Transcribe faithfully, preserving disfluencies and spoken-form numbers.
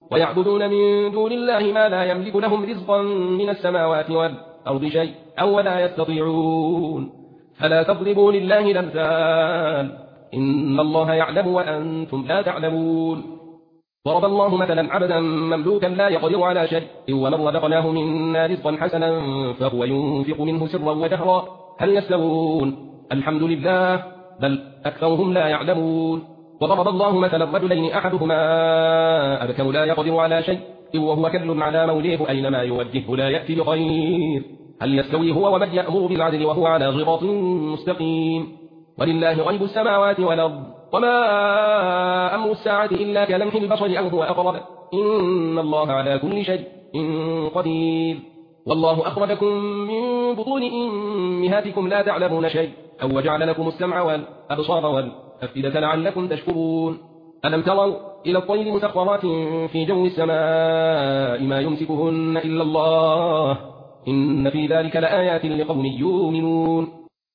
ويعبدون من دون الله ما لا يملك لهم رزقا من السماوات والأرض شيء أو لا يستطيعون فلا تضربوا لله الأمثال إن الله يعلم وأنتم لا تعلمون ضرب الله مثلا عبدا مملوكا لا يقدر على شيء ومن رزقناه منا رزقا حسنا فهو ينفق منه سرا وجهرا هل يستوون الحمد لله بل أكثرهم لا يعلمون وضرب الله مثلا رجلين أحدهما أبكم لا يقدر على شيء وهو كل على موليه أينما يوجهه لا يأتي بخير هل يستوي هو ومن يأمر بالعدل وهو على صراط مستقيم ولله غيب السماوات والأرض وما أمر الساعة إلا كلمح البصر أو هو أقرب إن الله على كل شيء قدير والله أخرجكم من بطون أمهاتكم لا تعلمون شيء أو وجعل لكم السمع والأبصار والأفئدة لعلكم تشكرون ألم تروا إلى الطير مسخرات في جو السماء ما يمسكهن إلا الله إن في ذلك لآيات لقوم يؤمنون